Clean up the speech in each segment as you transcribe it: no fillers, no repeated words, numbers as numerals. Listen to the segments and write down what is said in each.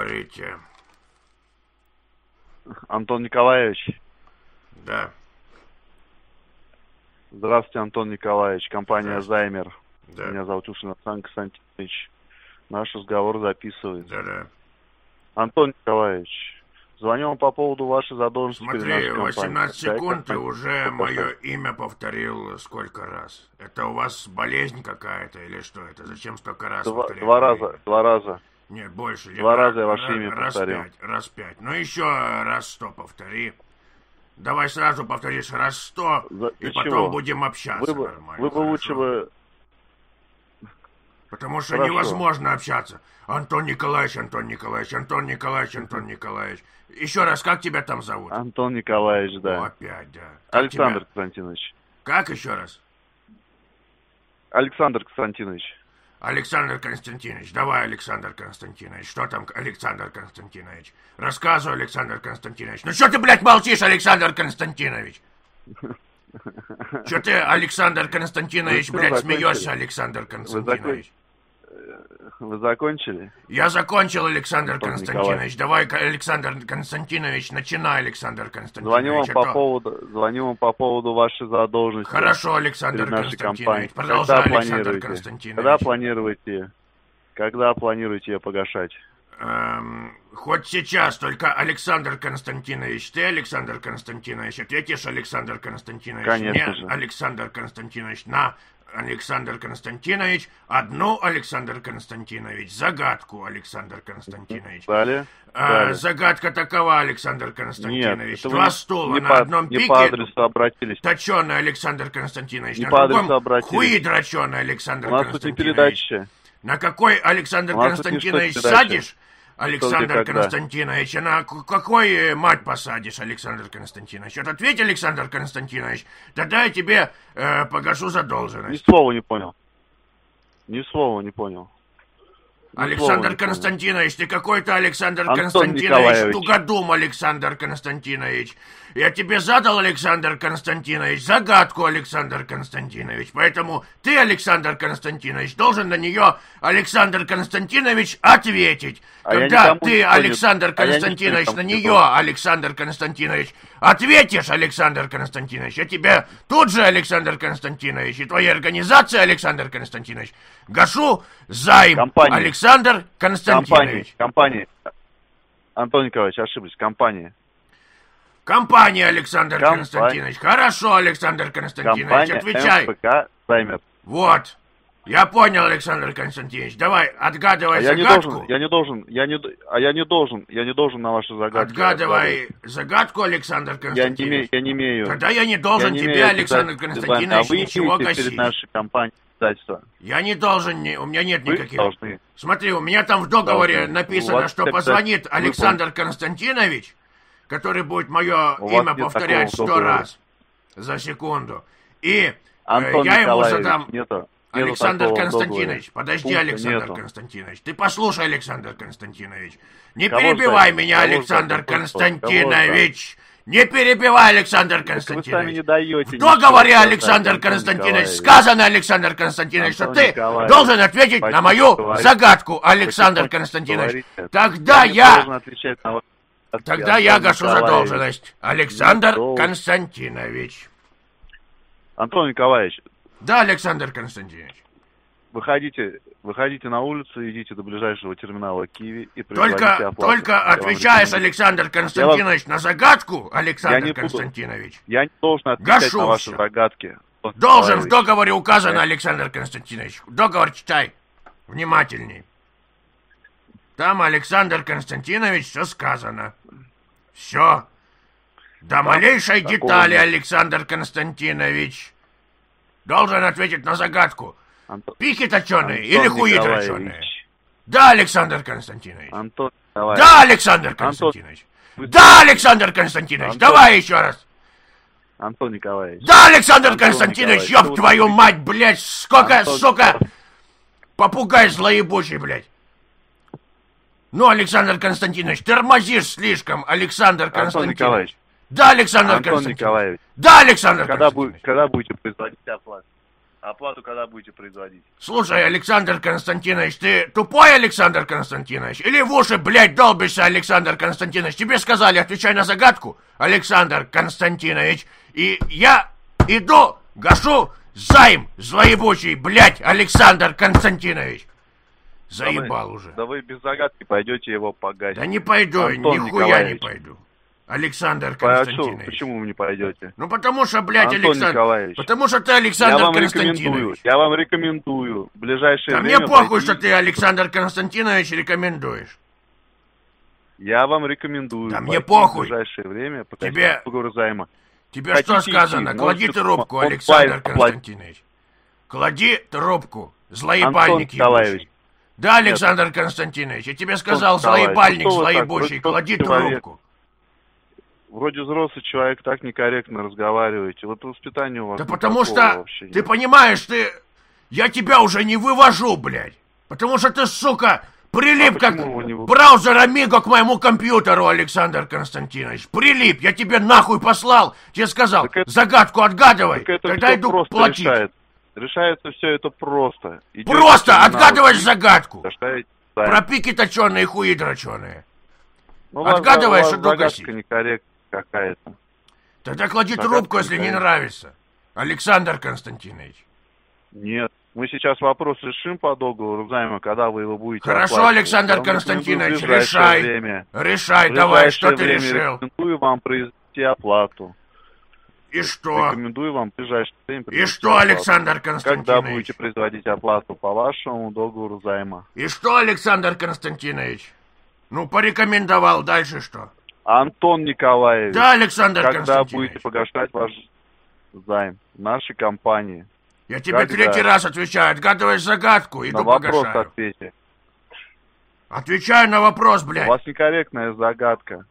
Говорите. Антон Николаевич. Да. Здравствуйте, Антон Николаевич. Компания «Займер». Да. Меня зовут Ушин Александр Константинович. Наш разговор записывается. Да. Антон Николаевич, звоню вам по поводу вашей задолженности перед Смотри, нашей компанией. 18 секунд, ты уже мое имя повторил сколько раз? Это у вас болезнь какая-то или что это? Зачем столько раз повторять? Два раза. Нет, больше. Два раза я ваше имя повторил. Раз пять. Ну еще раз 100 повтори. Давай сразу повторишь раз 100, и потом чего? будем общаться нормально. Вы бы лучше бы... Потому что Хорошо. невозможно общаться. Антон Николаевич, Антон Николаевич, Антон Николаевич, Антон Николаевич. Еще раз, как тебя там зовут? Антон Николаевич, да. Опять, да. Александр Константинович. Как еще раз? Александр Константинович. Александр Константинович. Давай, Александр Константинович. Что там, Александр Константинович? Рассказывай, Александр Константинович. Ну что ты, блядь, молчишь, Александр Константинович? Что ты, Александр Константинович, блядь, смеешься, Александр Константинович? Вы закончили? Я закончил, Александр Антон Константинович. Давай, Александр Константинович, начинай, Александр Константинович. Звоню вам по поводу вашей задолженности. Хорошо, Александр перед нашей Константинович. компанией. Продолжай, Александр Константинович. Когда планируете ее погашать? Хоть сейчас, только Александр Константинович, ты, Александр Константинович, ответишь, Александр Константинович? Конечно Нет, же. Александр Константинович, на, Александр Константинович, одну, Александр Константинович, загадку, Александр Константинович. Далее. Загадка такова, Александр Константинович. Нет, Два стула на одном пике. Не по адресу обратились. Точеный Александр Константинович. Не на по другом адресу обратились. хуи дроченый Александр У нас тут не Константинович. передача. На какой, Александр У нас тут Константинович, не что передача. садишь? Александр когда? Константинович, а на какой мать посадишь, Александр Константинович? Вот ответь, Александр Константинович, тогда я тебе погашу Ни задолженность. слова не понял. Ни слова не понял. Александр Константинович, ты какой-то Александр Антон Константинович, Николаевич. тугодум Александр Константинович. Я тебе задал, Александр Константинович, загадку, Александр Константинович. Поэтому ты, Александр Константинович, должен на нее, Александр Константинович, ответить. Когда ты, Александр Константинович, на нее, Александр Константинович, ответишь, Александр Константинович, я тебе тут же, Александр Константинович, и твоя организация, Александр Константинович, гашу займ. Компания. Александр Константинович. Компания. Антон Николаевич, ошиблись. Компания, Александр Константинович. Хорошо, Александр Константинович, отвечай. МФК «Займер». Вот. Я понял, Александр Константинович. Давай, отгадывай загадку. Я не должен на вашу загадку. Отгадывай загадку, Александр Константинович. Я не имею. Тогда я не должен тебе, Александр Константинович, ничего гасить. Перед нашей компанией обязательства. Я не должен, у меня нет Вы никаких. должны. Смотри, у меня там в договоре Должны. написано, что позвонит Александр Константинович, который будет мое имя повторять 100 раз за секунду. И Антон я ему Николаевич, задам... нету Александр такого Константинович, договора. подожди, Пункта Александр нету. Константинович. Ты послушай, Александр Константинович. Не Кого перебивай ждать? меня, Кого Александр ждать? Константинович. Не перебивай, Александр Так вы сами Константинович. не даете. В договоре, ничего Александр сказать, Антон Константинович, Николаевич. сказано, Александр Константинович, что Антон ты Николаевич, должен ответить на мою говорите. загадку, Александр Потихоньку Константинович. говорите. Тогда не я... должен отвечать на ваши загадки, Тогда я Антон гашу Николаевич. задолженность. Александр должен. Константинович. Антон Николаевич, Да, Александр Константинович. выходите на улицу, идите до ближайшего терминала Киви и производите оплату. Только Я вам отвечаешь, рекомендую. Александр Константинович, на загадку, Я Александр не буду. Константинович. Я не должен отвечать Гашу на ваши всё. загадки. Антон Должен, в Николаевич. договоре указано, Александр Константинович. Договор читай. Внимательней. Там, Александр Константинович, все сказано. Все. До малейшей такого детали, нет. Александр Константинович. Должен ответить на загадку. Пики точеные или хуи Николаевич. точеные? Да, Александр Константинович. Антон Николаевич. Да, Александр Константинович. вы- Да, Александр Константинович. Антон- Давай еще раз. Антон Николаевич. Да, Александр Антон Константинович, Николаевич, ёб твою мать, блядь, сколько, Антон- сука, попугай злоебучий, блядь. Ну, Александр Константинович, тормозишь слишком, Александр Антон Константинович. Николаевич. Да, Александр Антон Константинович. Николаевич. Да, Александр Константинович. Когда будете производить оплату? Оплату когда будете производить? Слушай, Александр Константинович, ты тупой, Александр Константинович? Или в уши, блядь, долбишься, Александр Константинович? Тебе сказали, отвечай на загадку, Александр Константинович. И я иду, гашу займ злоебучий, блядь, Александр Константинович. Заебал уже. Да вы без загадки пойдете его погасить. Да не пойду, Антон нихуя Николаевич. не пойду. Александр А Константинович. почему вы не пойдете? Ну потому что, блядь, Антон Александр... Николаевич. Потому что ты Александр Константинович. Я вам рекомендую в ближайшее Да время... мне похуй, пойти- что ты, Александр Константинович, рекомендуешь. Я вам рекомендую. Да мне пойти похуй. В ближайшее время погасить Тебе- договор займа. Тебе Хотите что сказано? идти? Клади Можете трубку, онлайн Александр оплатить. Константинович. Клади трубку, злоебальник Антон Николаевич. ебучий. Да, Александр Константинович, я тебе сказал, Николаевич, злоебальник, ну что вы так? злоебучий, Вы клади человек. трубку. Вроде взрослый человек, так некорректно разговариваете. Вот воспитание у вас Да потому никакого что, вообще ты нет. понимаешь, я тебя уже не вывожу, блядь. Потому что ты, сука, прилип А как почему вы не вы- браузер Амиго к моему компьютеру, Александр Константинович. Прилип, я тебе нахуй послал. Тебе сказал, Так это- загадку отгадывай, Так это тогда всё иду просто платить. решается. Решается все это просто. Идёте Просто в терминал, отгадываешь загадку. доставите Про займ. пики точеные, хуи дроченые. Ну, у вас- отгадываешь, у вас иду загадка гасить. некорректная какая-то. Тогда клади Загадка трубку, если не какая-то. нравится. Александр Константинович. Нет. Мы сейчас вопрос решим по договору займа, когда вы его будете Хорошо, оплачивать. Александр Я вам рекомендую Константинович, в ближайшее решай. время. Решай, В давай, что ты ближайшее время решил? рекомендую вам произвести оплату. И что? Рекомендую вам в ближайшее время И произвести что, оплату. Александр Когда Константинович? будете производить оплату по вашему договору займа? И что, Александр Константинович? Ну, порекомендовал, дальше что? Антон Николаевич, Да, Александр когда Константинович. будете погашать ваш займ в нашей компании? Я тебе когда? третий раз отвечаю, отгадываешь загадку, На иду вопрос погашаю. ответьте. Отвечаю на вопрос, У блядь. вас некорректная загадка.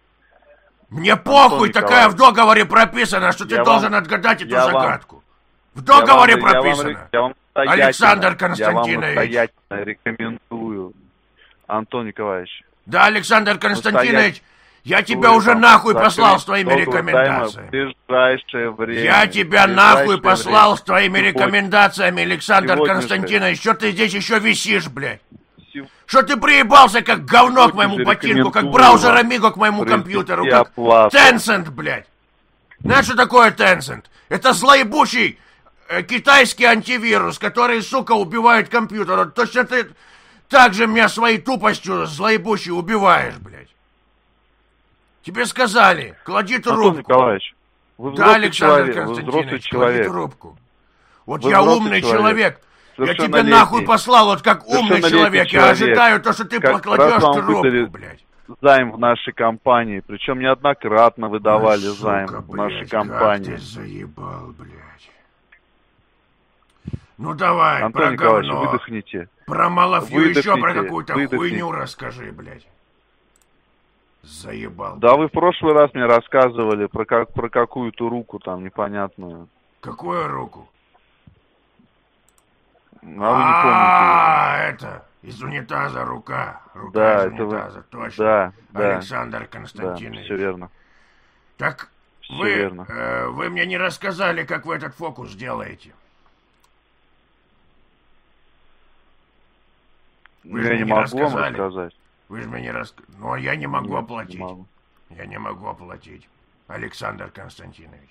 Мне похуй, Николаевич. такая в договоре прописана, что ты Я должен вам- отгадать эту я вам- загадку. В договоре Я вам прописано. настоятельно- Александр Константинович. Я вам настоятельно рекомендую, Антон Николаевич. Да, Александр Константинович, я тебя Вы уже там нахуй закрыть послал с твоими договор займа рекомендациями. В ближайшее время. Я тебя В нахуй ближайшее послал время. с твоими Сегодня- рекомендациями, Александр Сегодня же. Константинович. Что ты здесь еще висишь, блядь? Сев- Что ты приебался, как говно к Сегодня моему же ботинку, как рекомендую браузер вам Амиго к моему произвести компьютеру, как оплату. Tencent, блядь. Знаешь, что такое Tencent? Это злоебучий китайский антивирус, который, сука, убивает компьютер. Вот точно ты так же меня своей тупостью злоебучей убиваешь, блядь. Тебе сказали, клади Антон трубку. Николаевич, вы Да, взрослый Александр человек, вы взрослый Константинович, клади человек. трубку. Вот Вы я взрослый умный человек. человек. Я тебе Совершеннолетний. нахуй послал, вот как умный Совершеннолетний человек. Я человек. ожидаю то, что ты Как покладешь раз вам трубку, выдали блядь. Займ в нашей компании, причем неоднократно вы давали Ой, займ сука, в нашей блядь, компании. Как ты заебал, блядь. Ну давай, Антон про Николаевич, говно. выдохните. Про Малафью еще про Выдохните, какую-то выдохните. хуйню расскажи, блядь. Заебал. Да вы в прошлый раз мне рассказывали про какую-то руку там непонятную. Какую руку? А вы не помните. Это, из унитаза рука. Рука Да, из это вы- унитаза, точно. Да, да, Александр да, Константинович. все верно. Так Всё вы, верно. вы мне не рассказали, как вы этот фокус делаете. Вы же Я мне не не могу вам рассказали. рассказать. Вы же мне не рассказали. Но я не могу Нет, оплатить. не могу. Я не могу оплатить. Александр Константинович.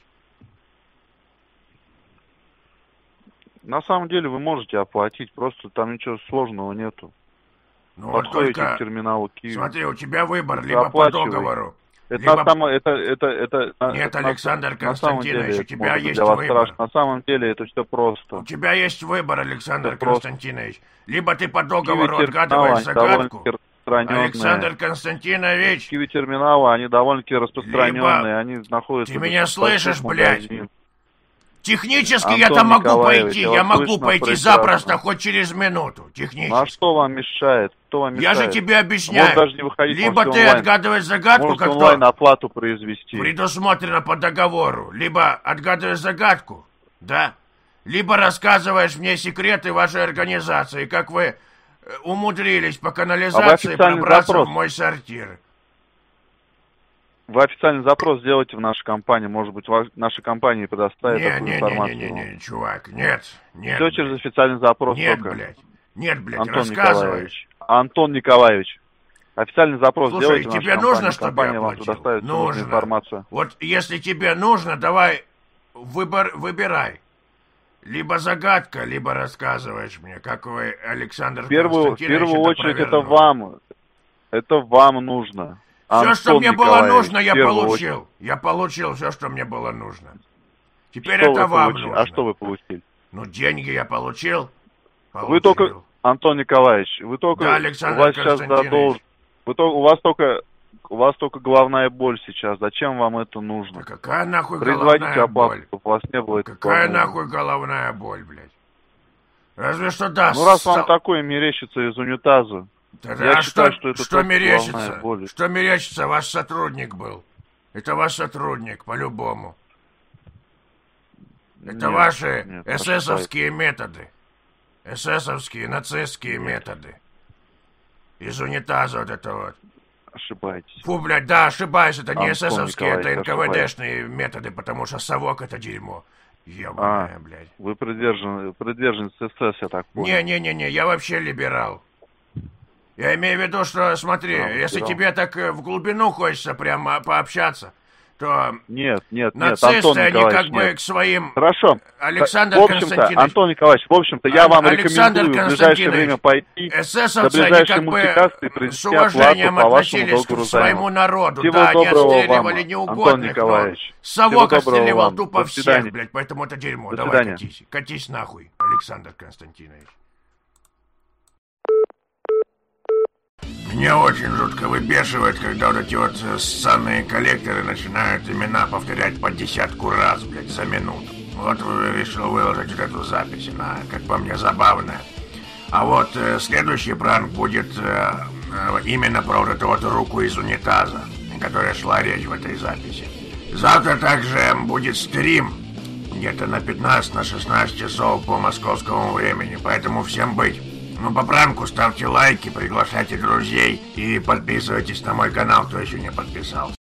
На самом деле вы можете оплатить, просто там ничего сложного нету. Ну вот Подходите только, к терминалу Киви. смотри, у тебя выбор, Ты либо по оплачивай. договору. Это либо- на самом это Нет, это Александр на самом Константинович, деле у это тебя может быть есть для вас выбор. страшно. На самом деле это все просто. У тебя есть выбор, Александр Это просто. Константинович. Либо ты по Киви договору терминалы, отгадываешь они довольно загадку. распространенные. Александр Константинович, Киви терминалы, они довольно-таки распространенные, они находятся... ты меня достаточно слышишь, в блядь? магазине. технически Антон я-то могу Николаевич, пойти. я Я вас могу слышно пойти прекрасно. запросто, хоть через минуту. Ну а Технически. что вам мешает? Кто вам Я мешает? же тебе объясняю. Может даже не выходить, Либо можете ты онлайн. отгадываешь загадку, Можете как онлайн то оплату произвести. предусмотрено по договору, либо отгадываешь загадку, да? Либо рассказываешь мне секреты вашей организации, как вы умудрились по канализации официальный пробраться запрос? в мой сортир. Вы официальный запрос сделайте в нашу компанию. Может быть, наша компания предоставит такую информацию. Не, чувак, нет. Все через официальный запрос нет, только. Нет, блядь, Антон рассказывай. Николаевич. Антон Николаевич. Официальный запрос Слушай, сделайте в нашу тебе компанию. нужно, чтобы компания я вам платил? предоставит нужную информацию. Вот если тебе нужно, давай выбирай. Либо загадка, либо рассказываешь мне, как вы, Александр В первую очередь провернул. это вам нужно. Все, что мне было нужно, я получил. Очередь. Я получил все, что мне было нужно. Теперь Что это вы вам получили? нужно. А что вы получили? Ну, деньги я получил. Вы только, Антон Николаевич, вы только, Да, Александр у вас сейчас Константинович. у вас только головная боль сейчас. Зачем вам это нужно? Да какая нахуй Производите головная оплату, боль? чтобы у вас не было этой Какая головной боли. нахуй головная боль, блядь? Разве что да. Ну, раз вам такое мерещится из унитаза, я считаю, что это что только мерещится? головная боль. Что мерещится? Ваш сотрудник был. Это ваш сотрудник, по-любому. Это ваши эсэсовские методы. Эсэсовские, нацистские методы. Из унитаза вот это вот. Ошибаетесь. Фу, блядь, да, ошибаюсь, это не Антон эсэсовские, это Николаевич, НКВДшные методы, потому что совок это дерьмо. Ебаное, блядь. Вы приверженец СС, я так понял. Не, я вообще либерал. Я имею в виду, что, смотри, если тебе так в глубину хочется прямо пообщаться, то нет, нацисты, Антон они Николаевич, как бы к своим... Хорошо. Александр в общем-то, Константинович... Антон Николаевич, в общем-то, я вам Александр рекомендую в ближайшее время пойти эсэсовцы, до они ближайшей как мультикассы и бы принести с уважением оплату по вашему относились к долгу своему народу. Всего Да, они доброго отстреливали вам, неугодных, Антон Николаевич. но совок Всего доброго отстреливал вам. тупо До всех, свидания. блядь, поэтому это дерьмо. До Давай, свидания. катись нахуй, Александр Константинович. Меня очень жутко выбешивает, когда вот эти вот ссаные коллекторы начинают имена повторять по 10 раз, блядь, за минуту. Вот решил выложить вот эту запись, она, как по мне, забавная. А вот следующий пранк будет именно про вот эту вот руку из унитаза, о которой шла речь в этой записи. Завтра также будет стрим, где-то на 15-16 часов по московскому времени, поэтому всем быть. Ну, по пранку ставьте лайки, приглашайте друзей и подписывайтесь на мой канал, кто еще не подписался.